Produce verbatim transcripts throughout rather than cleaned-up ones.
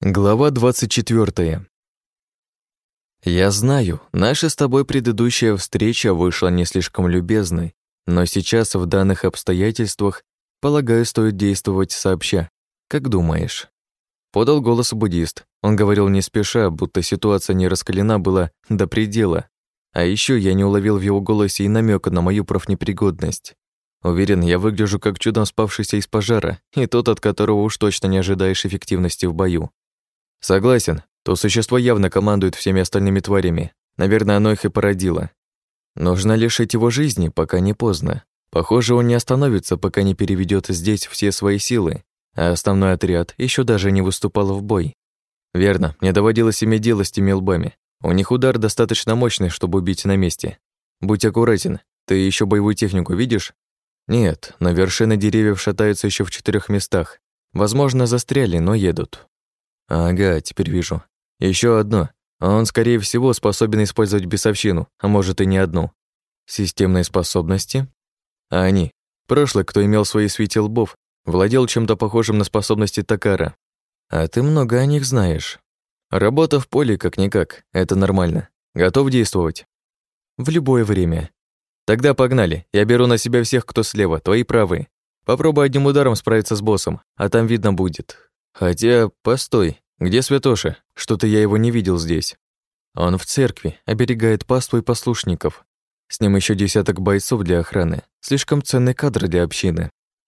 Глава двадцать четвёртая. Я знаю, наша с тобой предыдущая встреча вышла не слишком любезной, но сейчас в данных обстоятельствах, полагаю, стоит действовать сообща. Как думаешь? Подал голос буддист. Он говорил не спеша, будто ситуация не раскалена была до предела. А еще я не уловил в его голосе и намека на мою профнепригодность. Уверен, я выгляжу как чудом спавшийся из пожара, и тот, от которого уж точно не ожидаешь эффективности в бою. Согласен, то существо явно командует всеми остальными тварями. Наверное, оно их и породило. Нужно лишить его жизни, пока не поздно. Похоже, он не остановится, пока не переведет здесь все свои силы, а основной отряд еще даже не выступал в бой. Верно, мне доводилось иметь дело с теми лбами. У них удар достаточно мощный, чтобы убить на месте. Будь аккуратен, ты еще боевую технику видишь? Нет, но вершины деревьев шатаются еще в четырех местах. Возможно, застряли, но едут. Ага, теперь вижу. Еще одно. Он, скорее всего, способен использовать бесовщину, а может и не одну. Системные способности? А они. Прошлый, кто имел свои свити лбов, владел чем-то похожим на способности Такара. А ты много о них знаешь. Работа в поле как-никак, это нормально. Готов действовать? В любое время. Тогда погнали. Я беру на себя всех, кто слева, твои правые. Попробуй одним ударом справиться с боссом, а там видно будет. Хотя, постой, где Святоша? Что-то я его не видел здесь. Он в церкви, оберегает паству и послушников. С ним еще десяток бойцов для охраны. Слишком ценный кадр для общины.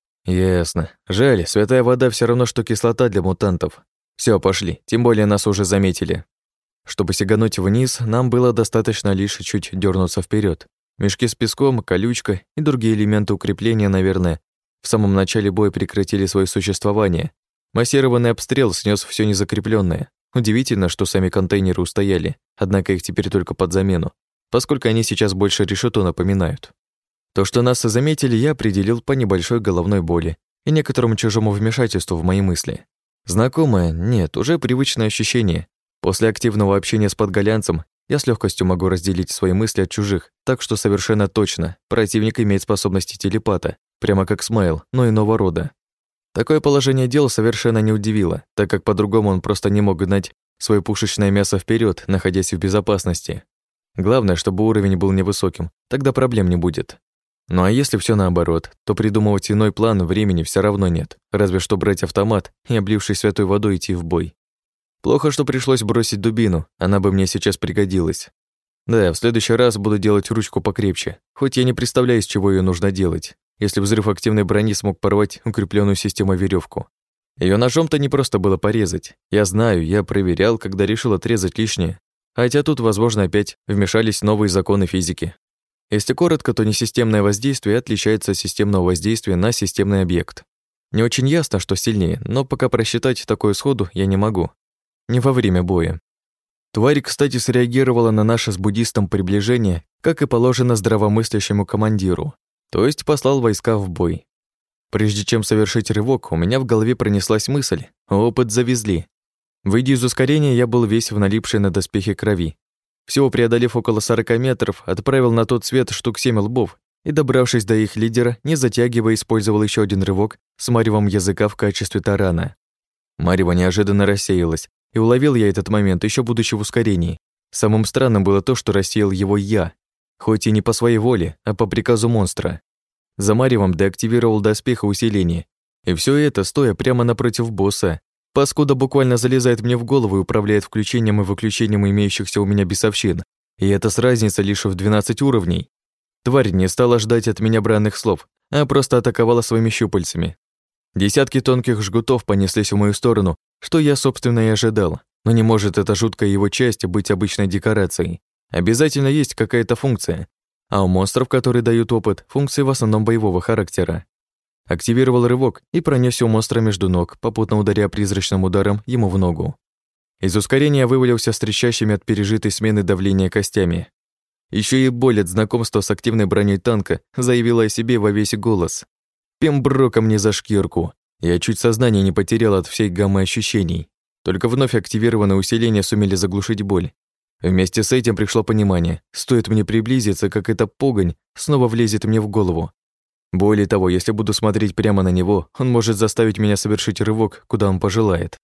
Ясно. Жаль, святая вода все равно, что кислота для мутантов. Все, пошли, тем более нас уже заметили. Чтобы сигануть вниз, нам было достаточно лишь чуть дернуться вперед. Мешки с песком, колючка и другие элементы укрепления, наверное, в самом начале боя прекратили свое существование. Массированный обстрел снес все незакрепленное. Удивительно, что сами контейнеры устояли, однако их теперь только под замену, поскольку они сейчас больше решето напоминают. То, что нас заметили, я определил по небольшой головной боли и некоторому чужому вмешательству в мои мысли. Знакомое? Нет, уже привычное ощущение. После активного общения с подголянцем я с легкостью могу разделить свои мысли от чужих, так что совершенно точно противник имеет способности телепата, прямо как Смайл, но иного рода. Такое положение дел совершенно не удивило, так как по-другому он просто не мог гнать свое пушечное мясо вперед, находясь в безопасности. Главное, чтобы уровень был невысоким, тогда проблем не будет. Ну а если все наоборот, то придумывать иной план времени все равно нет, разве что брать автомат и, облившись святой водой, идти в бой. Плохо, что пришлось бросить дубину, она бы мне сейчас пригодилась. Да, в следующий раз буду делать ручку покрепче, хоть я не представляю, из чего ее нужно делать, если взрыв активной брони смог порвать укрепленную систему веревку. Ее ножом-то не просто было порезать. Я знаю, я проверял, когда решил отрезать лишнее. Хотя тут, возможно, опять вмешались новые законы физики. Если коротко, то несистемное воздействие отличается от системного воздействия на системный объект. Не очень ясно, что сильнее, но пока просчитать такое сходу я не могу. Не во время боя. Тварь, кстати, среагировала на наше с буддистом приближение, как и положено здравомыслящему командиру, то есть послал войска в бой. Прежде чем совершить рывок, у меня в голове пронеслась мысль: опыт завезли. Выйдя из ускорения, я был весь в налипшей на доспехи крови. Всего преодолев около сорока метров, отправил на тот свет штук семь лбов и, добравшись до их лидера, не затягивая, использовал еще один рывок с маревом языка в качестве тарана. Марево неожиданно рассеялось, и уловил я этот момент, еще будучи в ускорении. Самым странным было то, что рассеял его я, хоть и не по своей воле, а по приказу монстра. За маревом деактивировал доспех и усиление, и все это стоя прямо напротив босса. Паскуда буквально залезает мне в голову и управляет включением и выключением имеющихся у меня бесовщин. И это с разницей лишь в двенадцать уровней. Тварь не стала ждать от меня бранных слов, а просто атаковала своими щупальцами. Десятки тонких жгутов понеслись в мою сторону, что я, собственно, и ожидал. Но не может эта жуткая его часть быть обычной декорацией. Обязательно есть какая-то функция. А у монстров, которые дают опыт, функции в основном боевого характера. Активировал рывок и пронесся у монстра между ног, попутно ударяя призрачным ударом ему в ногу. Из ускорения вывалился с трещащими от пережитой смены давления костями. Еще и боль от знакомства с активной броней танка заявила о себе во весь голос. Пемброка мне за шкирку. Я чуть сознание не потерял от всей гаммы ощущений. Только вновь активированные усиления сумели заглушить боль. Вместе с этим пришло понимание: стоит мне приблизиться, как эта погонь снова влезет мне в голову. Более того, если буду смотреть прямо на него, он может заставить меня совершить рывок, куда он пожелает.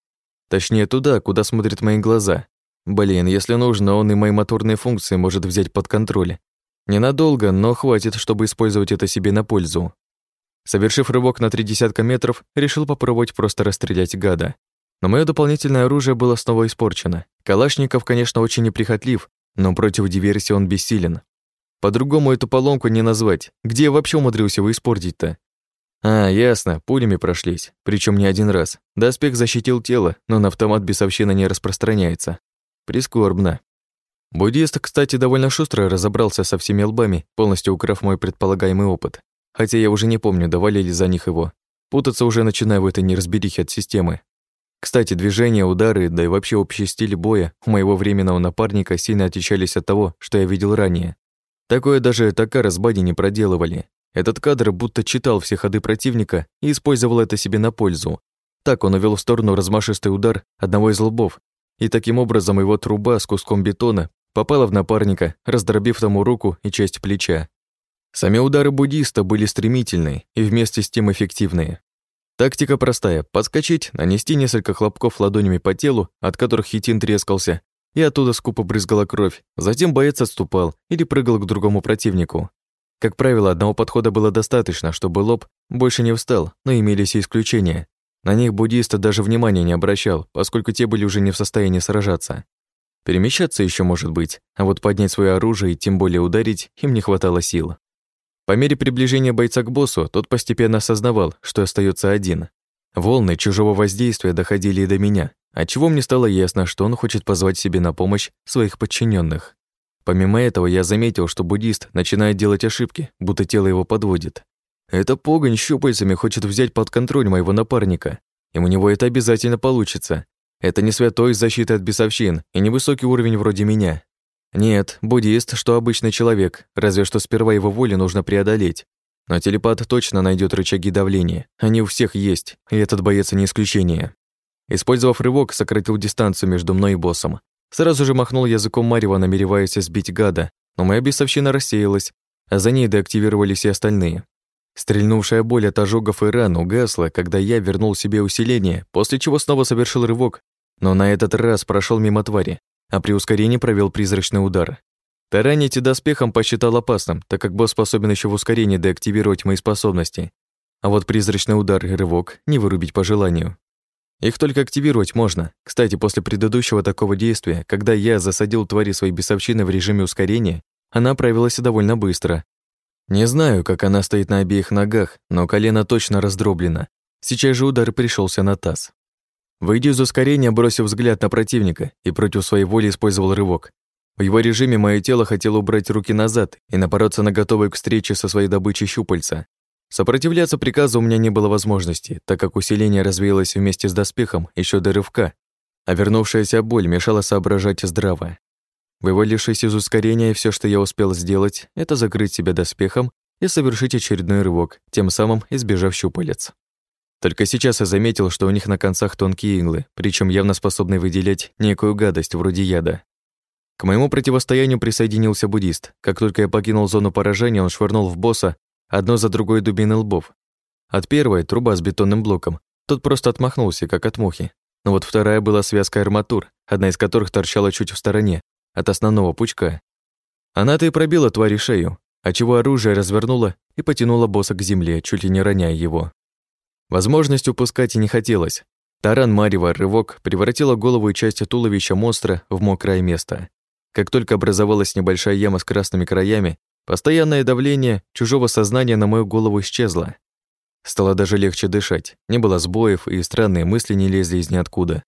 Точнее, туда, куда смотрят мои глаза. Блин, если нужно, он и мои моторные функции может взять под контроль. Ненадолго, но хватит, чтобы использовать это себе на пользу. Совершив рывок на три десятка метров, решил попробовать просто расстрелять гада. Но мое дополнительное оружие было снова испорчено. Калашников, конечно, очень неприхотлив, но против диверсии он бессилен. По-другому эту поломку не назвать. Где я вообще умудрился его испортить-то? А, ясно, пулями прошлись, причем не один раз. Доспех защитил тело, но на автомат бесовщина не распространяется. Прискорбно. Буддист, кстати, довольно шустро разобрался со всеми лбами, полностью украв мой предполагаемый опыт. Хотя я уже не помню, давали ли за них его. Путаться уже начинаю в этой неразберихе от системы. Кстати, движения, удары, да и вообще общий стиль боя у моего временного напарника сильно отличались от того, что я видел ранее. Такое даже Такара с Бадди не проделывали. Этот кадр будто читал все ходы противника и использовал это себе на пользу. Так он увел в сторону размашистый удар одного из лбов, и таким образом его труба с куском бетона попала в напарника, раздробив тому руку и часть плеча. Сами удары буддиста были стремительные и вместе с тем эффективные. Тактика простая – подскочить, нанести несколько хлопков ладонями по телу, от которых хитин трескался, и оттуда скупо брызгала кровь. Затем боец отступал или прыгал к другому противнику. Как правило, одного подхода было достаточно, чтобы лоб больше не встал, но имелись и исключения. На них буддист даже внимания не обращал, поскольку те были уже не в состоянии сражаться. Перемещаться еще может быть, а вот поднять свое оружие и тем более ударить им не хватало сил. По мере приближения бойца к боссу, тот постепенно осознавал, что остается один. Волны чужого воздействия доходили и до меня, отчего мне стало ясно, что он хочет позвать себе на помощь своих подчиненных. Помимо этого, я заметил, что буддист начинает делать ошибки, будто тело его подводит. Эта погонь щупальцами хочет взять под контроль моего напарника, и у него это обязательно получится. Это не святой защиты от бесовщин и невысокий уровень вроде меня. Нет, буддист, что обычный человек, разве что сперва его волю нужно преодолеть. Но телепат точно найдет рычаги давления, они у всех есть, и этот боец не исключение. Использовав рывок, сократил дистанцию между мной и боссом. Сразу же махнул языком марева, намереваясь сбить гада, но моя бесовщина рассеялась, а за ней деактивировались и остальные. Стрельнувшая боль от ожогов и ран угасла, когда я вернул себе усиление, после чего снова совершил рывок, но на этот раз прошел мимо твари, а при ускорении провел призрачный удар. Таранить доспехом посчитал опасным, так как босс способен еще в ускорении деактивировать мои способности, а вот призрачный удар и рывок не вырубить по желанию. Их только активировать можно. Кстати, после предыдущего такого действия, когда я засадил твари своей бесовщины в режиме ускорения, она оправилась довольно быстро. Не знаю, как она стоит на обеих ногах, но колено точно раздроблено. Сейчас же удар пришелся на таз. Выйдя из ускорения, бросив взгляд на противника и против своей воли использовал рывок. В его режиме мое тело хотело убрать руки назад и напороться на готовую к встрече со своей добычей щупальца. Сопротивляться приказу у меня не было возможности, так как усиление развеялось вместе с доспехом еще до рывка, а вернувшаяся боль мешала соображать здраво. Вывалившись из ускорения, все, что я успел сделать, это закрыть себя доспехом и совершить очередной рывок, тем самым избежав щупалец. Только сейчас я заметил, что у них на концах тонкие иглы, причем явно способные выделять некую гадость вроде яда. К моему противостоянию присоединился буддист. Как только я покинул зону поражения, он швырнул в босса одно за другой дубины лбов. От первой — труба с бетонным блоком. Тот просто отмахнулся, как от мухи. Но вот вторая была связка арматур, одна из которых торчала чуть в стороне от основного пучка. Она-то и пробила твари шею, отчего оружие развернуло и потянуло босса к земле, чуть ли не роняя его. Возможность упускать и не хотелось. Таран марева, рывок, превратила голову и часть туловища монстра в мокрое место. Как только образовалась небольшая яма с красными краями, постоянное давление чужого сознания на мою голову исчезло. Стало даже легче дышать, не было сбоев, и странные мысли не лезли из ниоткуда.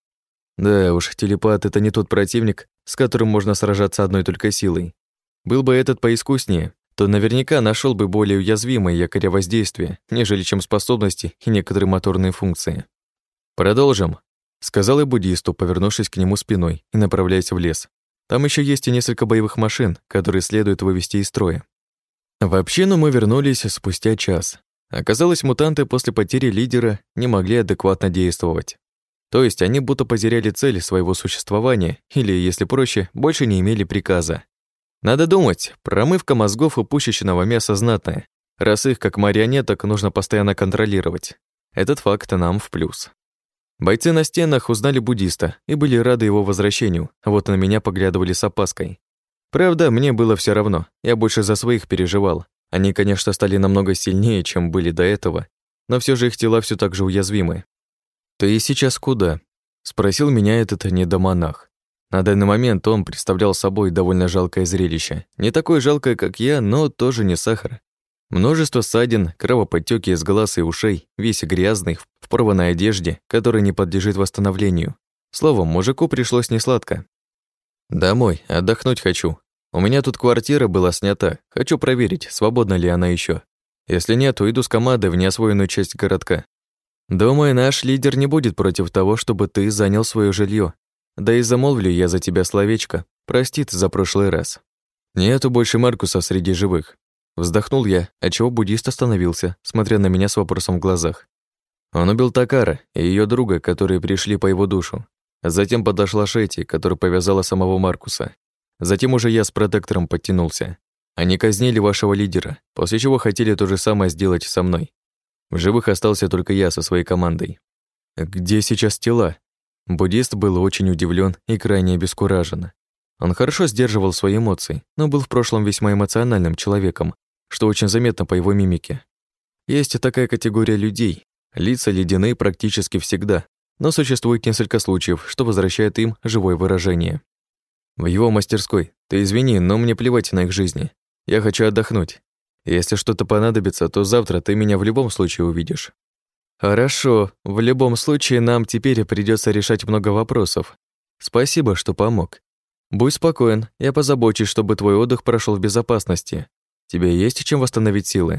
Да уж, телепат — это не тот противник, с которым можно сражаться одной только силой. Был бы этот поискуснее, то наверняка нашел бы более уязвимые якоря воздействия, нежели чем способности и некоторые моторные функции. «Продолжим», — сказал я буддисту, повернувшись к нему спиной и направляясь в лес. Там еще есть и несколько боевых машин, которые следует вывести из строя. В общину мы вернулись спустя час. Оказалось, мутанты после потери лидера не могли адекватно действовать. То есть они будто потеряли цель своего существования или, если проще, больше не имели приказа. Надо думать, промывка мозгов у пушечного мяса знатная, раз их, как марионеток, нужно постоянно контролировать. Этот факт нам в плюс. Бойцы на стенах узнали буддиста и были рады его возвращению, а вот на меня поглядывали с опаской. Правда, мне было все равно, я больше за своих переживал. Они, конечно, стали намного сильнее, чем были до этого, но все же их тела все так же уязвимы. «Ты сейчас куда?» — спросил меня этот недомонах. На данный момент он представлял собой довольно жалкое зрелище. Не такое жалкое, как я, но тоже не сахар. Множество ссадин, кровоподтёки из глаз и ушей, весь грязный, в порванной одежде, которая не подлежит восстановлению. Словом, мужику пришлось несладко. «Домой, отдохнуть хочу. У меня тут квартира была снята. Хочу проверить, свободна ли она еще. Если нет, уйду с командой в неосвоенную часть городка. Думаю, наш лидер не будет против того, чтобы ты занял свое жилье. Да и замолвлю я за тебя словечко. Простит за прошлый раз. Нету больше Маркуса среди живых». Вздохнул я, отчего буддист остановился, смотря на меня с вопросом в глазах. Он убил Такара и ее друга, которые пришли по его душу. Затем подошла Шетти, которая повязала самого Маркуса. Затем уже я с протектором подтянулся. Они казнили вашего лидера, после чего хотели то же самое сделать со мной. В живых остался только я со своей командой. Где сейчас тела? Буддист был очень удивлен и крайне обескуражен. Он хорошо сдерживал свои эмоции, но был в прошлом весьма эмоциональным человеком, что очень заметно по его мимике. Есть такая категория людей. Лица ледяные практически всегда, но существует несколько случаев, что возвращает им живое выражение. В его мастерской. Ты извини, но мне плевать на их жизни. Я хочу отдохнуть. Если что-то понадобится, то завтра ты меня в любом случае увидишь. Хорошо, в любом случае нам теперь придется решать много вопросов. Спасибо, что помог. Будь спокоен, я позабочусь, чтобы твой отдых прошел в безопасности. Тебе есть чем восстановить силы?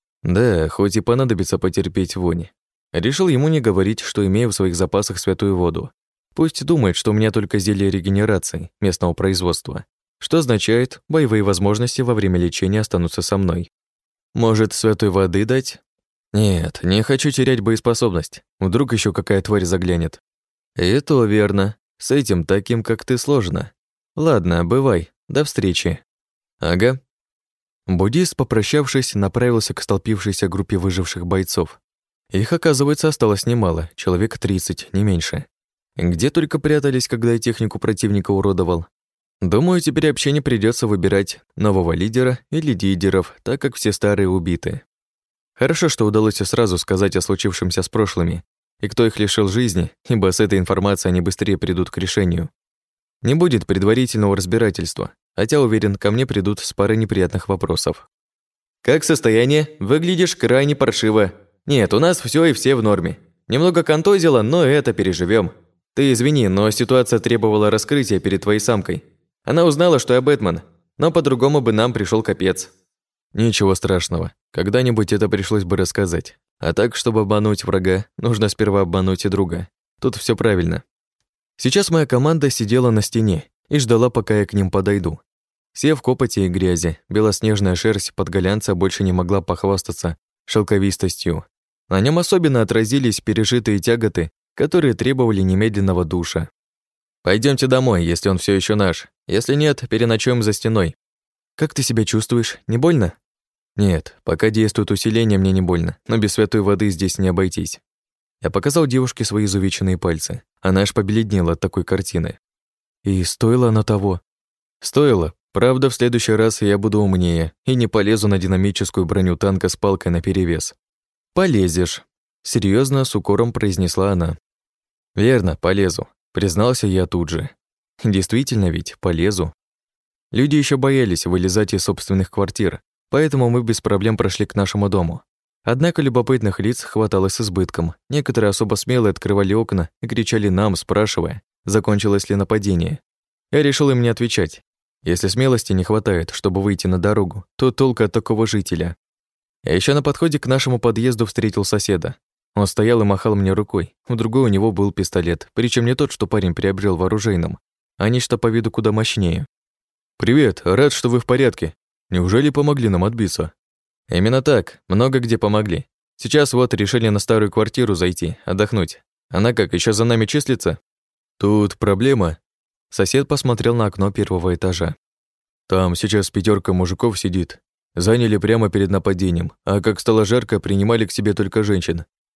Да, хоть и понадобится потерпеть вонь. Решил ему не говорить, что имею в своих запасах святую воду. Пусть думает, что у меня только зелье регенерации местного производства, что означает, боевые возможности во время лечения останутся со мной. Может, святой воды дать? Нет, не хочу терять боеспособность. Вдруг еще какая тварь заглянет. И то верно. С этим таким, как ты, сложно. Ладно, бывай. До встречи. Ага. Буддист, попрощавшись, направился к столпившейся группе выживших бойцов. Их, оказывается, осталось немало, человек тридцать, не меньше. Где только прятались, когда я технику противника уродовал. Думаю, теперь вообще не придется выбирать нового лидера или лидеров, так как все старые убиты. Хорошо, что удалось сразу сказать о случившемся с прошлыми, и кто их лишил жизни, ибо с этой информацией они быстрее придут к решению. Не будет предварительного разбирательства, хотя, уверен, ко мне придут с парой неприятных вопросов. «Как состояние? Выглядишь крайне паршиво. Нет, у нас все и все в норме. Немного контузило, но это переживем. Ты извини, но ситуация требовала раскрытия перед твоей самкой. Она узнала, что я Бэтмен, но по-другому бы нам пришел капец». Ничего страшного. Когда-нибудь это пришлось бы рассказать. А так, чтобы обмануть врага, нужно сперва обмануть и друга. Тут все правильно. Сейчас моя команда сидела на стене и ждала, пока я к ним подойду. Все в копоти и грязи, белоснежная шерсть подголянца больше не могла похвастаться шелковистостью. На нем особенно отразились пережитые тяготы, которые требовали немедленного душа. Пойдемте домой, если он все еще наш. Если нет, переночуем за стеной. Как ты себя чувствуешь? Не больно? Нет, пока действует усиление, мне не больно, но без святой воды здесь не обойтись. Я показал девушке свои изувеченные пальцы. Она аж побледнела от такой картины. И стоило оно того? Стоило. Правда, в следующий раз я буду умнее и не полезу на динамическую броню танка с палкой наперевес. Полезешь. Серьезно, с укором произнесла она. Верно, полезу. Признался я тут же. Действительно ведь, полезу. Люди еще боялись вылезать из собственных квартир, поэтому мы без проблем прошли к нашему дому. Однако любопытных лиц хватало с избытком. Некоторые особо смелые открывали окна и кричали нам, спрашивая, закончилось ли нападение. Я решил им не отвечать. Если смелости не хватает, чтобы выйти на дорогу, то толку от такого жителя. А еще на подходе к нашему подъезду встретил соседа. Он стоял и махал мне рукой. В другой у него был пистолет, причем не тот, что парень приобрел в оружейном, а нечто по виду куда мощнее. «Привет, рад, что вы в порядке. Неужели помогли нам отбиться?» «Именно так, много где помогли. Сейчас вот решили на старую квартиру зайти, отдохнуть. Она как, еще за нами числится?» «Тут проблема». Сосед посмотрел на окно первого этажа. «Там сейчас пятерка мужиков сидит. Заняли прямо перед нападением, а как стало жарко, принимали к себе только женщин.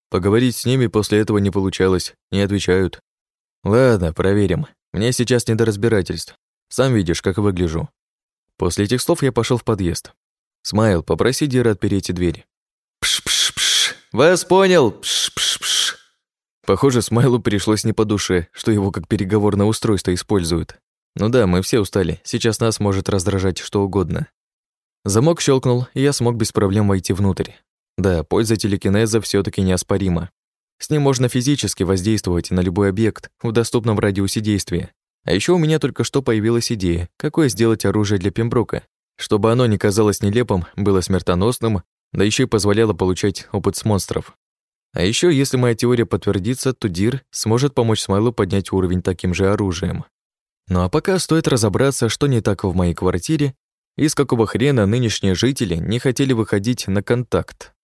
Поговорить с ними после этого не получалось, не отвечают. Ладно, проверим. Мне сейчас не до разбирательств. Сам видишь, как выгляжу. После этих слов я пошел в подъезд. Смайл, попроси Дира отпереть дверь. Пш-пш-пш. Вас понял. Пш-пш-пш. Похоже, Смайлу пришлось не по душе, что его как переговорное устройство используют. Ну да, мы все устали. Сейчас нас может раздражать что угодно. Замок щелкнул, и я смог без проблем войти внутрь. Да, польза телекинеза все таки неоспорима. С ним можно физически воздействовать на любой объект в доступном радиусе действия. А еще у меня только что появилась идея, какое сделать оружие для Пемброка, чтобы оно не казалось нелепым, было смертоносным, да еще и позволяло получать опыт с монстров. А еще, если моя теория подтвердится, то Дир сможет помочь Смайлу поднять уровень таким же оружием. Ну а пока стоит разобраться, что не так в моей квартире и с какого хрена нынешние жители не хотели выходить на контакт.